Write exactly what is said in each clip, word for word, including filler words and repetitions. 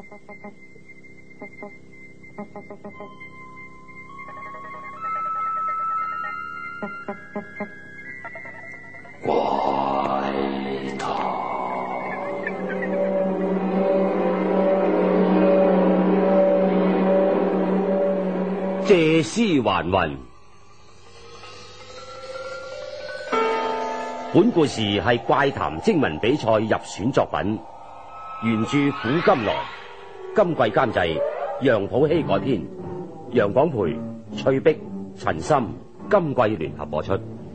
怪談借屍還魂。本故事係怪談徵文比賽入選作品，原著古今來，今季監製楊普希改編，楊廣培、翠碧、陳森今季聯合播出。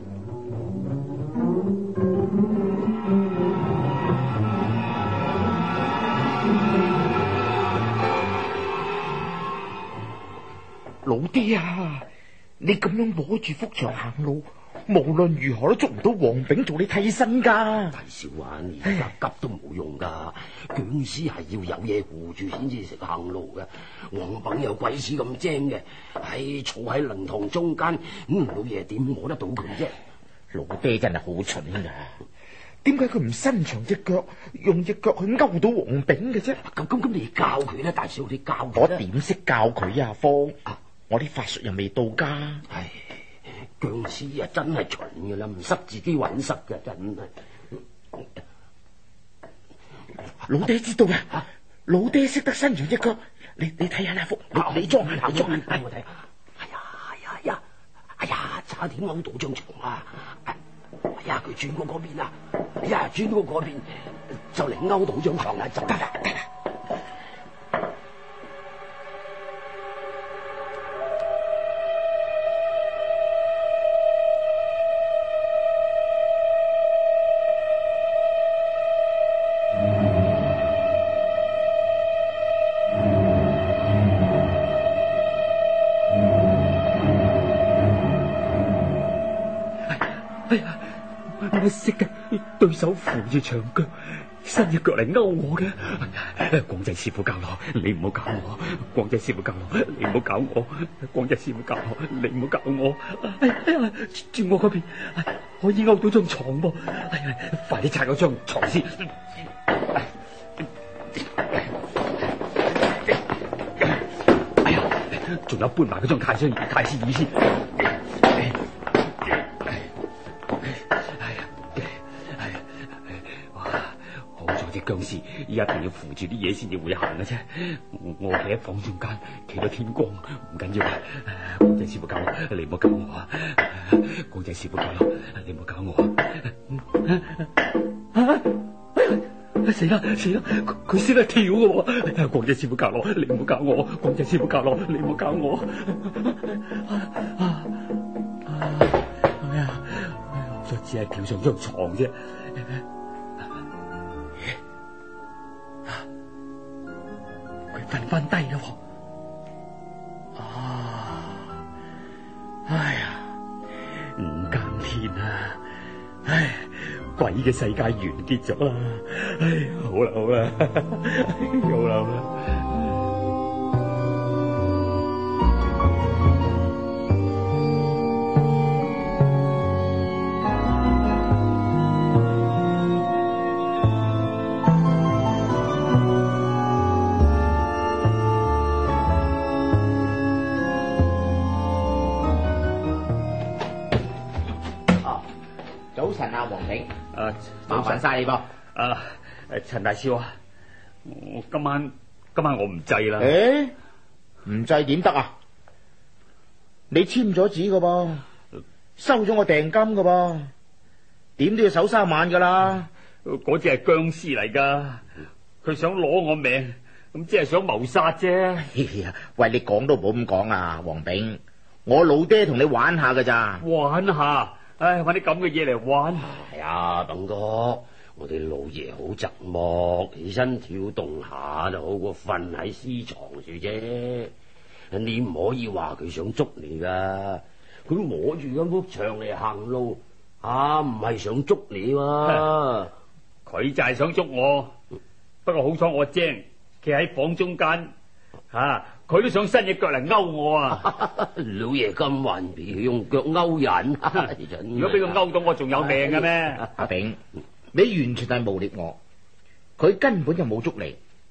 老爹啊，你咁樣摸住幅牆行路，無論如何都捉唔到黃炳做你替身噶。 大少啊，你而家急都冇用噶，僵屍係要有嘢護住先至食行路嘅。黃炳有鬼屎咁精嘅，唉，坐喺靈堂中間，咁老爺點摸得到佢啫？ 老爹真係好蠢噶，點解佢唔伸長隻腳，用隻腳去勾到黃炳嘅啫？ 咁咁咁，你教佢啦，大少，你教佢。 我點識教佢啊，方？啊我啲法術又未到家。 唉，僵屍啊，真係蠢噶啦，唔塞自己搵塞嘅，真係。 老爹知道啊，啊老爹識得伸長隻腳，你你睇下那幅，你你裝下，你裝下， 我睇。哎呀，哎呀，哎呀，哎呀，差點勾到張床啊！哎呀，佢轉過嗰邊啊！哎呀，轉過嗰邊就嚟勾到張床啦，就得啦，得啦。 我識嘅，對手扶住牆腳，伸隻腳嚟勾我嘅。光仔師傅教我，你唔好搞我。光仔師傅教我，你唔好搞我。光仔師傅教我，你唔好搞我。哎呀，轉我嗰邊，可以勾到張床噃。哎呀，快啲拆嗰張床先。哎呀，仲有搬埋嗰張太師太師椅先。僵屍一定要扶住啲嘢先至會行嘅啫。我企喺房中間，企到天光，唔緊要。光仔師傅教我，你唔好搞我啊！光仔師傅教我，你唔好搞我啊！啊！死啦死啦！佢識得跳嘅。光仔師傅教我，你唔好搞我。光仔師傅教我，你唔好搞我。啊啊！哎呀，我只係跳上張床啫。瞓翻低啦！啊，哎呀，五更天啊！唉，鬼嘅世界完結咗啦！唉，好啦好啦，好啦好啦。早晨啊，黃炳，誒，麻煩晒你噃。誒，誒，陳大少啊，我今晚今晚我唔制啦。誒，唔制點得啊？你簽咗紙噶噃，收咗我訂金噶噃，點都要守三晚噶啦。嗰隻係僵屍嚟噶，佢想攞我命，咁即係想謀殺啫。喂，你講都唔好咁講啊，黃炳，我老爹同你玩下噶咋？玩下。唉，搵啲咁嘅嘢嚟玩。 係啊，炳哥，我哋老爺好寂寞，起身跳動下就好過瞓喺屍床住啫。你唔可以話佢想捉你噶，佢摸住嗰幅牆嚟行路，啊，唔係想捉你喎。 佢就係想捉我，不過好彩我精，企喺房中間，吓、啊。佢都想伸隻腳嚟勾我啊！ 老爺咁頑皮，用腳勾人。 如果俾佢勾到我，仲有命嘅咩？阿炳，你完全係誣衊我，佢根本就冇捉你。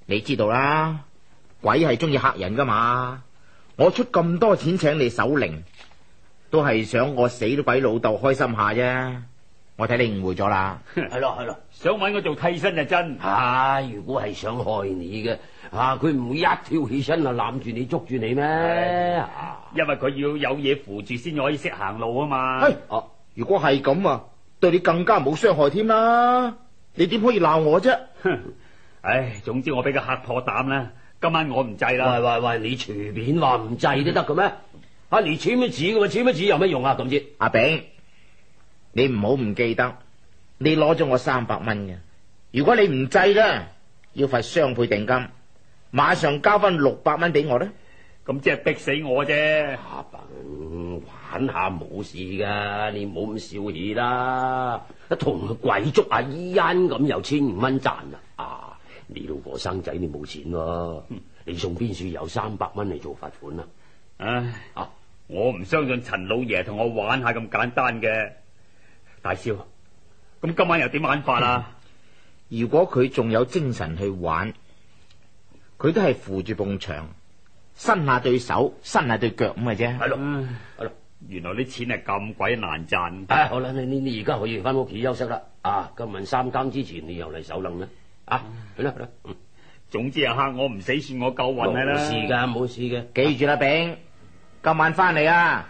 你知道啦，鬼係中意嚇人噶嘛。我出咁多錢請你守靈，都係想我死咗鬼老豆開心下啫。我睇你誤會咗啦。 係咯係咯， 想搵我做替身就真。 啊，如果係想害你嘅，啊，佢唔會一跳起身啊攬住你捉住你咩？啊， 因為佢要有嘢扶住先可以識行路啊嘛。 嘿，啊，如果係咁啊，對你更加冇傷害添啦。你點可以鬧我啫？ 唉，總之我俾佢嚇破膽啦。今晚我唔制啦。 喂喂喂，你隨便話唔制都得嘅咩？啊，你簽咗紙嘅嘛，簽咗紙有咩用啊？咁知？ 阿炳，你唔好唔記得，你攞咗我三百蚊嘅。如果你唔制啦，要罰雙倍定金，馬上交翻六百蚊俾我啦。 咁即係逼死我啫。 阿炳，玩下冇事噶，你唔好咁小氣啦。同鬼捉阿伊恩咁又千五蚊賺啊！啊，你老婆生仔你冇錢喎，你送邊處有三百蚊嚟做罰款啊？ 唉，啊，我唔相信陳老爺同我玩下咁簡單嘅。大少，咁今晚又點玩法啊？ 嗯，如果佢仲有精神去玩，佢都係扶住埲牆，伸下對手，伸下對腳咁嘅啫。 係咯，係咯。 原來啲錢係咁鬼難賺。 唉，好啦，你你你而家可以翻屋企休息啦。啊，今晚三更之前你又嚟守楞啦。啊，去啦去啦。嗯， 總之係嚇我唔死，算我夠運係啦。 冇事噶，冇事嘅。 記住啦，炳，今晚翻嚟啊！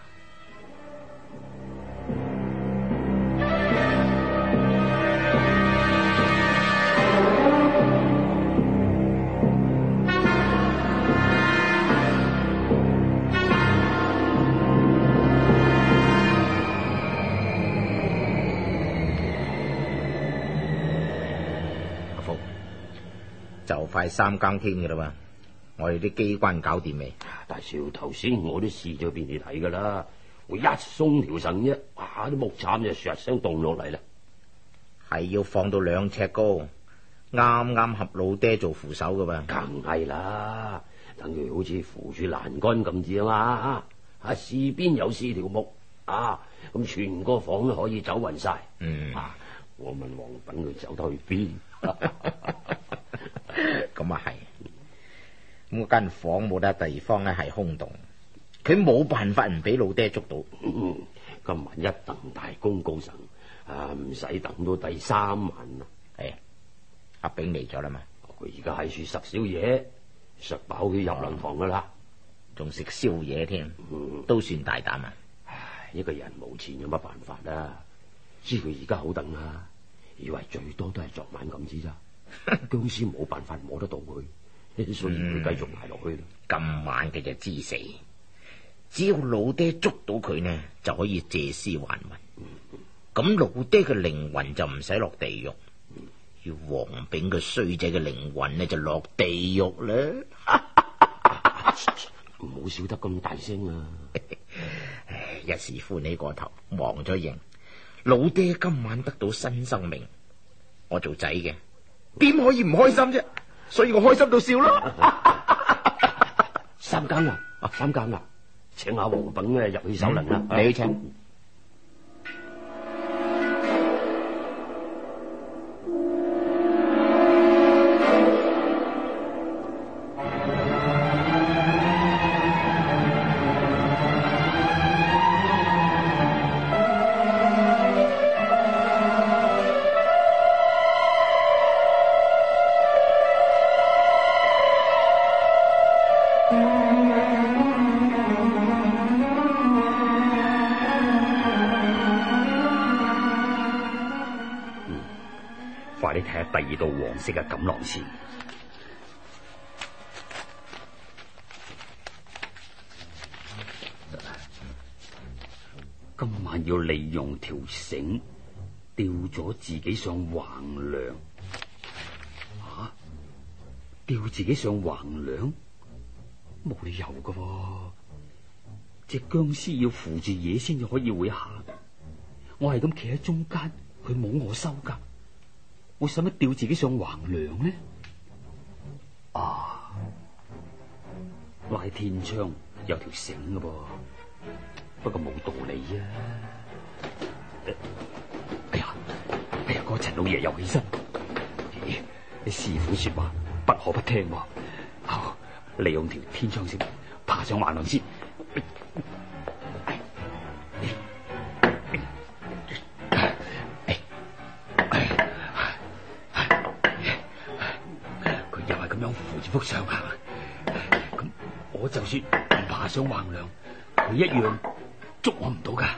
就快三更天嘅啦嘛，我哋啲機關搞掂未？ 大少，頭先我都試咗俾你睇噶啦，我一鬆條繩啫，哇！啲木杉就唰聲凍落嚟啦。 係要放到兩尺高，啱啱合老爹做扶手噶嘛。 梗係啦，等佢好似扶住欄杆咁至啊嘛。啊，四邊有四條木啊，咁全個房都可以走勻晒。 嗯， 啊，我問黃品佢走得去邊？ 咁啊係，咁間房冇得地方咧係空洞，佢冇辦法唔俾老爹捉到。 嗯，今晚一等大功告成，啊唔使等到第三晚啦。係， 阿炳嚟咗啦嘛， 佢而家喺處食宵夜，食飽佢入靈堂噶啦， 仲食宵夜添，嗯，都算大膽啊！ 唉，一個人冇錢有乜辦法啦？知佢而家好等啊，以為最多都係昨晚咁止咋。僵屍冇辦法摸得到佢，所以佢繼續挨落去啦。 今晚佢就知死，只要老爹捉到佢呢，就可以借屍還魂。咁、嗯、老爹嘅靈魂就唔使落地獄，要黃炳個衰仔嘅靈魂呢就落地獄啦。 唔好笑得咁大聲啊！ 一時歡喜過頭，忘咗形。老爹今晚得到新生命，我做仔嘅。點可以唔開心啫？所以我開心到笑咯。 三更啦，啊三更啦，請下黃炳咧入去守靈啦。 你去請。 快啲睇下第二道黃色嘅錦囊先。今晚要利用條繩吊咗自己上橫梁。啊！吊自己上橫梁，冇理由噶喎。隻僵屍要扶住嘢先至可以會行。我係咁企喺中間，佢冇我收噶。我使乜吊自己上橫梁呢？啊！拉天窗有條繩噶噃，不過冇道理啊！哎呀，哎呀，嗰陳老爺又起身。咦，師傅說話不可我不聽喎。好，利用條天窗先，爬上橫梁先。佢又係咁樣扶住幅牆行，咁我就算唔爬上橫梁，佢一樣捉我唔到噶。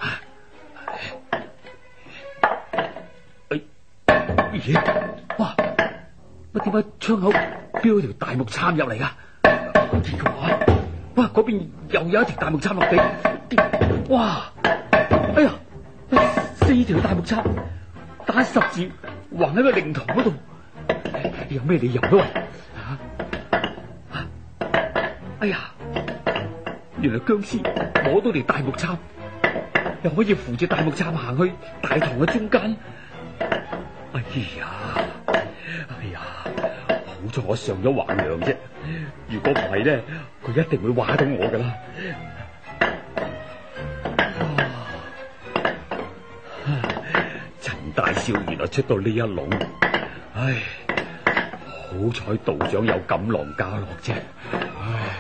咦？哇！乜點解窗口飆咗條大木杉入嚟噶？哇！哇！嗰邊又有一條大木杉落地。哇！哎呀！四條大木杉打十字橫喺個靈堂嗰度，有咩理由都係？啊啊！哎呀！原來僵屍摸到條大木杉，又可以扶住大木杉行去大堂嘅中間。哎呀，哎呀，好彩我上咗橫梁啫，如果唔係咧，佢一定會話到我噶啦。陳大少原來出到呢一籠，唉，好彩道長有錦囊嘉樂啫，唉。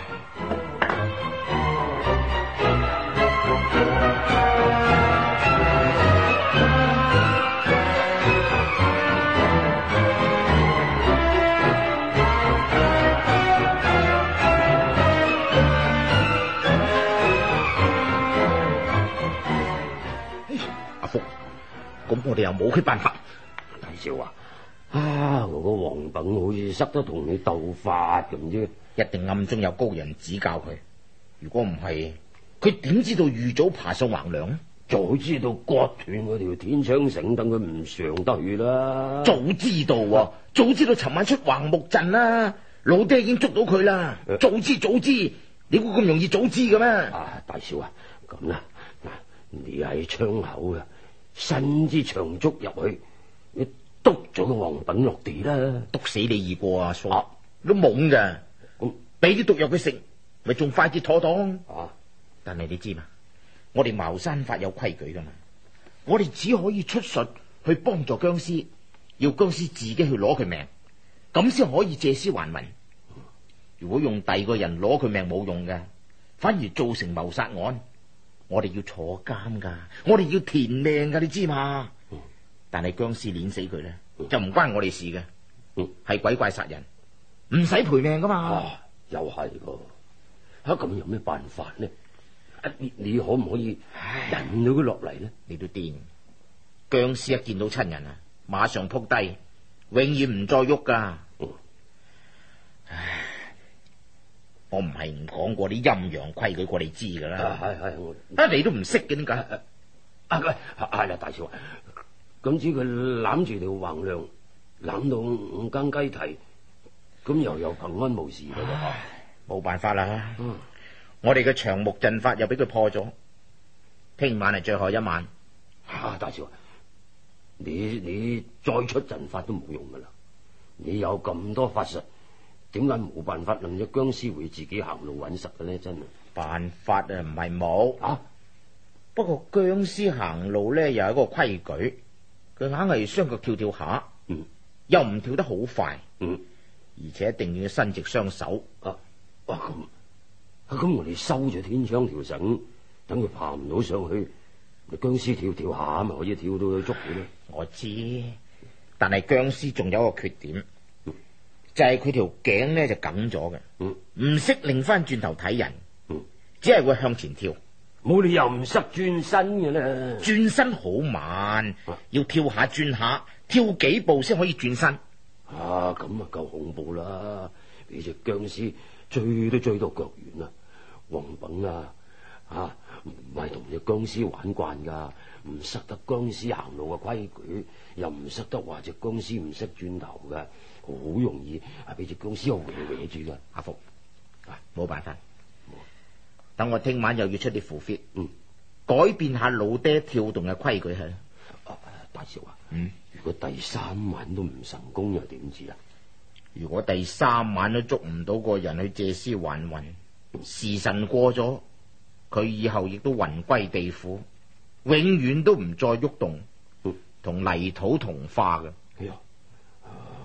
咁我哋又冇乜辦法。 大少啊，啊，我個黃稟好似塞得同你鬥法咁啫， 一定暗中有高人指教佢。如果唔係，佢點知道預早爬上橫梁？ 早知道割斷嗰條天窗繩，等佢唔上得去啦。 早知道啊，早知道尋晚出橫木陣啦，老爹已經捉到佢啦。早知早知，你估咁容易早知嘅咩？ 啊，大少啊，咁啦，嗱，你喺窗口啊，伸支長竹入去，你篤咗個黃稟落地啦， 篤死你易過啊！傻，都懵㗎，咁俾啲毒藥佢食，咪仲快捷妥當啊！但係你知嘛，我哋茅山法有規矩噶嘛，我哋只可以出術去幫助僵屍，要僵屍自己去攞佢命，咁先可以借屍還魂。如果用第二個人攞佢命冇用嘅，反而造成謀殺案，我哋要坐監噶，我哋要填命噶，你知嘛？嗯、但係僵屍碾死佢咧，嗯、就唔關我哋事嘅，係、嗯、鬼怪殺人，唔使賠命噶嘛。 啊、又係個，吓、啊、咁有咩辦法呢？啊、你你可唔可以引到佢落嚟呢？ 你都癲，僵屍一見到親人啊，馬上撲低，永遠唔再喐噶。嗯、唉。我唔係唔講過啲陰陽規矩過你知噶啦，係係我啊你都唔識嘅點解？啊佢係啦，大少， 咁只佢攬住條橫梁，攬到五更雞啼，咁又有平安無事噶啦， 冇辦法啦。嗯、我哋嘅長木陣法又俾佢破咗，聽晚係最後一晚。 啊，大少，你你再出陣法都冇用噶啦，你有咁多法術。點解冇辦法令隻僵屍會自己行路揾實嘅咧？真係辦法啊，唔係冇啊。不過僵屍行路咧，又有一個規矩，佢硬係雙腳跳跳下，嗯，又唔跳得好快，嗯，而且一定要伸直雙手。啊，哇咁，咁我哋收咗天窗條繩，等佢爬唔到上去，僵屍跳跳下咪可以跳到去捉佢咧。我知，但係僵屍仲有一個缺點。就係佢條頸咧就梗咗嘅，唔識擰翻轉頭睇人，嗯、只係會向前跳，冇理由唔識轉身嘅啦。轉身好慢，啊、要跳下轉下，跳幾步先可以轉身。啊，咁啊夠恐怖啦！俾隻僵屍追都追到腳軟啦。黃稟啊，啊唔係同隻僵屍玩慣噶，唔識得僵屍行路嘅規矩，又唔識得話隻僵屍唔識轉頭嘅。好容易啊！俾隻僵屍圍圍住噶，阿福啊，冇辦法。等我聽晚又要出啲符 fit，嗯，改變下老爹跳動嘅規矩係。啊，大少啊，嗯，如果第三晚都唔成功又點知啊？如果第三晚都捉唔到個人去借屍還魂，嗯、時辰過咗，佢以後亦都魂歸地府，永遠都唔再喐動，同、嗯、泥土同化嘅。哎呀！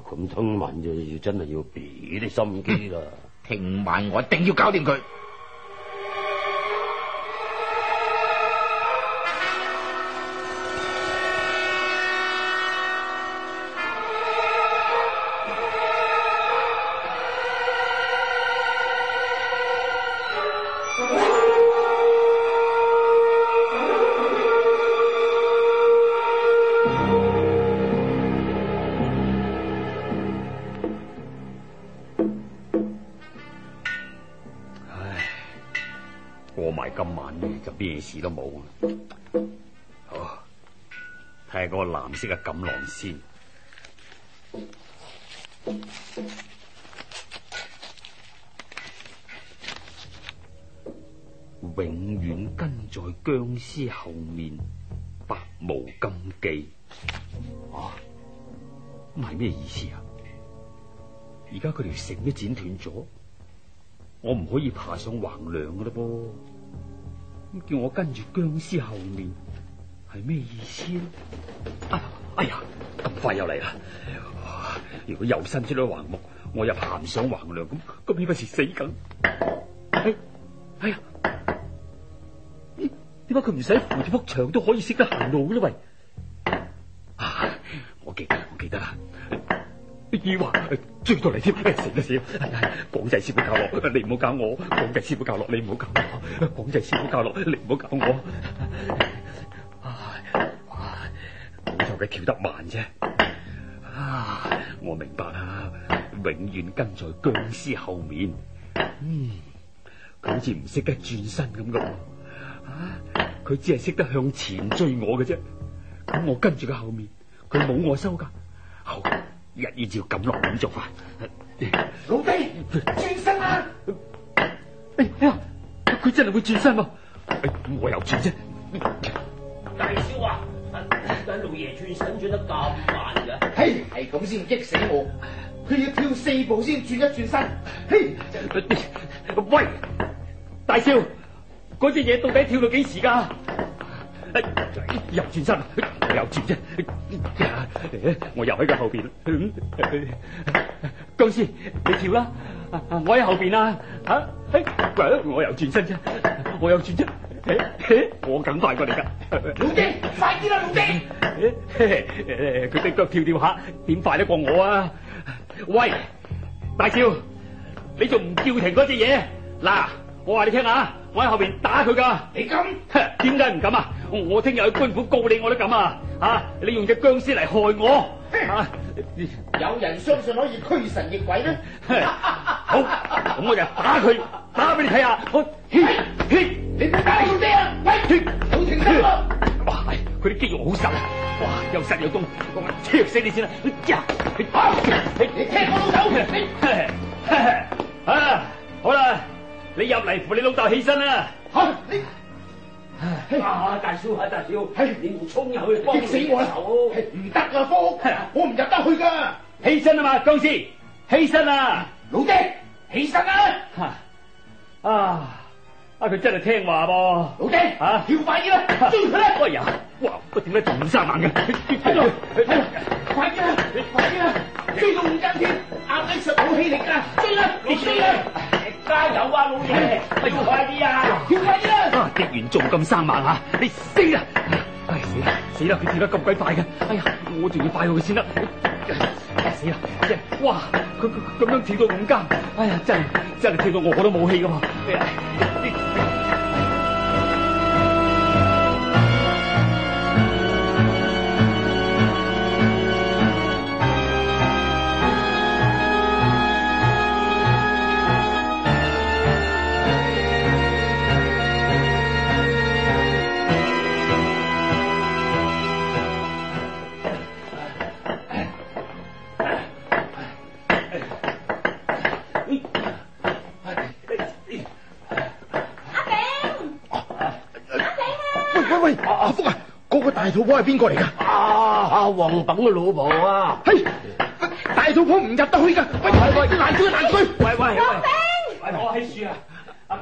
咁聽晚就要真係要俾啲心機啦。 聽晚我一定要搞掂佢。 今晚呢就咩事都冇。好，睇下嗰個藍色嘅錦囊先。永遠跟在僵屍後面，百無禁忌。啊，咁係咩意思啊？而家佢條繩都剪斷咗，我唔可以爬上橫梁噶啦噃。咁叫我跟住僵屍後面，係咩意思咧？啊，哎呀，咁快又嚟啦！如果又伸出咗橫木，我又爬唔上橫梁，咁咁豈不是死梗？哎，哎呀，點解佢唔使扶住幅牆都可以識得行路咧？喂，啊，我記得，我記得啦。咦話追到嚟添，死啦死啦！廣濟師傅教落，你唔好搞我；廣濟師傅教落，你唔好搞我；廣濟師傅教落，你唔好搞我。唉，哇，好在佢跳得慢啫。啊，我明白啦，永遠跟在僵屍後面。嗯，佢好似唔識得轉身咁噶。啊，佢只係識得向前追我嘅啫。咁我跟住佢後面，佢冇我收噶。好。一於照咁落咁做法。 老弟，轉身啊！ 哎呀，佢真係會轉身喎！我又轉啫。 大少啊，點解老爺轉身轉得咁慢嘅？ 嘿，係咁先激死我！佢要跳四步先轉一轉身。嘿， 喂，大少，嗰隻嘢到底跳到幾時噶？又轉身，我又轉啫。我又喺佢後邊。僵屍，你跳啦！我喺後邊啊！吓，我又轉身啫，我又轉啫。我梗快過你噶。 老弟，快啲啦，老弟！ 佢隻腳跳跳下，點快得過我啊？喂，大少，你仲唔叫停嗰隻嘢？嗱，我話你聽啊，我喺後邊打佢噶。 你敢？ 點解唔敢啊？我聽日去官府告你，我都敢啊！啊，你用隻僵屍嚟害我啊！ 有人相信可以驅神逆鬼呢？ 好，咁我就打佢，打俾你睇下。我， 你唔好打老弟啊！喂，好停手啊！ 哇，佢啲肌肉好實啊！哇，又實又凍，我灼死你先啦！呀， 你踢我老豆！啊，好啦，你入嚟扶你老豆起身啦！ 吓你。 啊！大少啊，大少，係你唔衝入去幫激死我啦！係唔得啊，科，我唔入得去噶。 起身啊嘛，僵屍，起身啊！ 老弟，起身啊！ 啊啊！佢真係聽話噃。 老弟，啊，跳快啲啦，追佢啦！ 哎呀，哇！佢點解仲咁生猛嘅？ 喺度，喺度，快啲啦，快啲啦！追到五間添，壓力實武器嚟噶，追啦，你追啦！加油啊，老爺！跳快啲啊！跳快啲啦！ 啊！極完仲咁生猛啊！你死啦！唉，死啦死啦！佢跳得咁鬼快嘅，哎呀，我仲要快過佢先得。死啦！哇！佢咁樣跳到五間，哎呀，真係真係跳到我都冇氣噶嘛！ 大肚婆係邊個嚟噶？ 啊，阿黃炳嘅老婆啊！ 係大肚婆唔入得去噶，喂喂喂，攔住佢，攔住佢！ 喂喂， 黃炳， 我喺樹啊！阿炳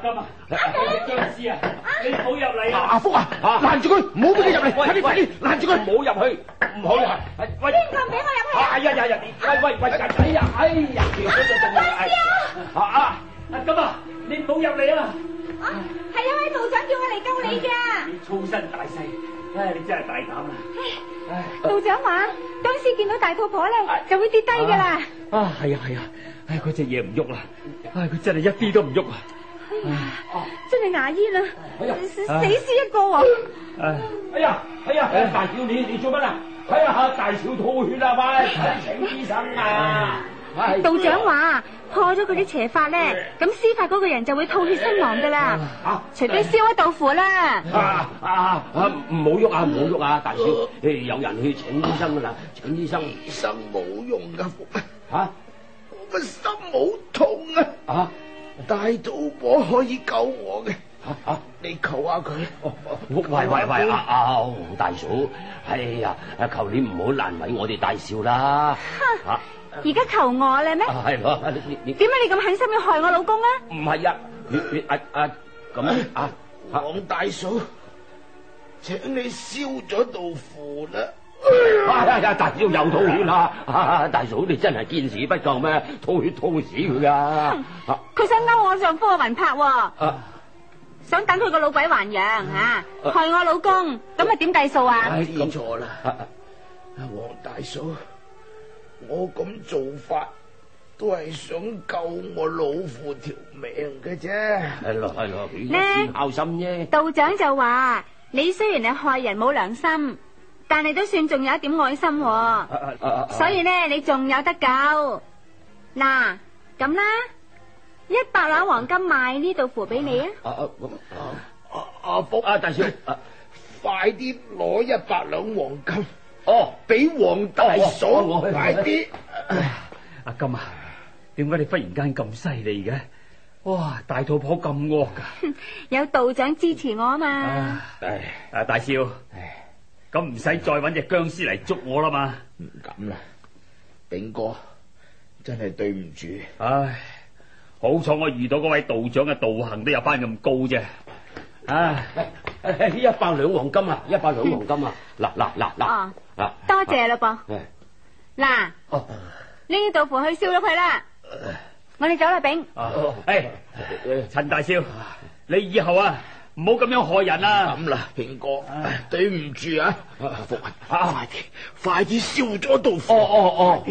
金啊，僵屍啊，你唔好入嚟啊！ 阿福啊，攔住佢，唔好俾佢入嚟，快啲快啲攔住佢， 唔好入去，唔好入去。喂， 邊個唔俾我入去啊？ 哎呀呀呀！喂喂喂！哎呀哎呀！啊啊！阿金啊，你唔好入嚟啊！ 啊，係一位道長叫我嚟救你㗎。 你粗身大細，唉，你真係大膽啦！ 唉，道長話僵屍見到大肚婆咧就會跌低㗎啦。 啊，係啊係啊，唉，嗰隻嘢唔喐啦，唉，佢真係一啲都唔喐啊！ 真係牙煙啊！死屍一個喎！ 哎呀，哎呀，大少你你做乜啊？哎呀，大少吐血啦，喂，請醫生啊！ 道長話破咗佢啲邪法咧，咁施法嗰個人就會吐血身亡噶啦。除非燒一道符啦。 啊啊啊！唔好喐啊，唔好喐啊！大少，誒，有人去請醫生噶啦，請醫生。 醫生冇用噶，福啊！ 吓， 我個心好痛啊！ 啊！ 大肚婆可以救我嘅，吓吓，你求下佢。 喂喂喂，阿阿黃大嫂，哎呀，求你唔好難為我哋大少啦。 吓，而家求我啦咩？ 係咯，你你點解你咁狠心要害我老公啊？ 唔係啊，阿阿咁啊， 黃大嫂，請你燒咗道符啦。 哎呀，大少又吐血啦！啊，大嫂你真係見死不救咩？吐血吐死佢噶！ 佢想勾我丈夫嘅魂魄喎，想等佢個老鬼還陽吓，害我老公，咁咪點計數啊？ 知錯啦，黃大嫂，我咁做法都係想救我老父條命嘅啫。 係咯係咯， 呢孝心啫。 道長就話你雖然係害人冇良心，但係都算仲有一點愛心喎，啊啊啊啊、所以呢，你仲有得救。嗱，咁啦，一百兩黃金買呢道符俾你啊！ 阿阿阿福啊，大少，啊、快啲攞一百兩黃金哦，俾黃大嫂，哦、快啲！ 阿金啊，點解你忽然間咁犀利嘅？哇，大肚婆咁惡噶！ 有道長支持我啊嘛！ 唉，阿大少。咁唔使再搵隻僵屍嚟捉我啦嘛？ 唔敢啦，炳哥，真係對唔住。 唉，好彩我遇到嗰位道長嘅道行都有班咁高啫。唉， 一百兩黃金啊，一百兩黃金啊！嗱嗱嗱嗱， 啊，多謝啦噃。嗱，呢道符去燒咗佢啦。我哋走啦，炳。 誒，陳大少，你以後啊，唔好咁樣害人啊！ 咁啦，炳哥，對唔住啊，福啊，快啲，快啲燒咗道符！ 哦哦哦！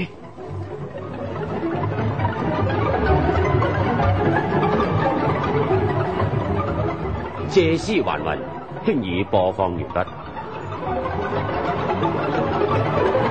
借屍還魂，輕易播放完畢。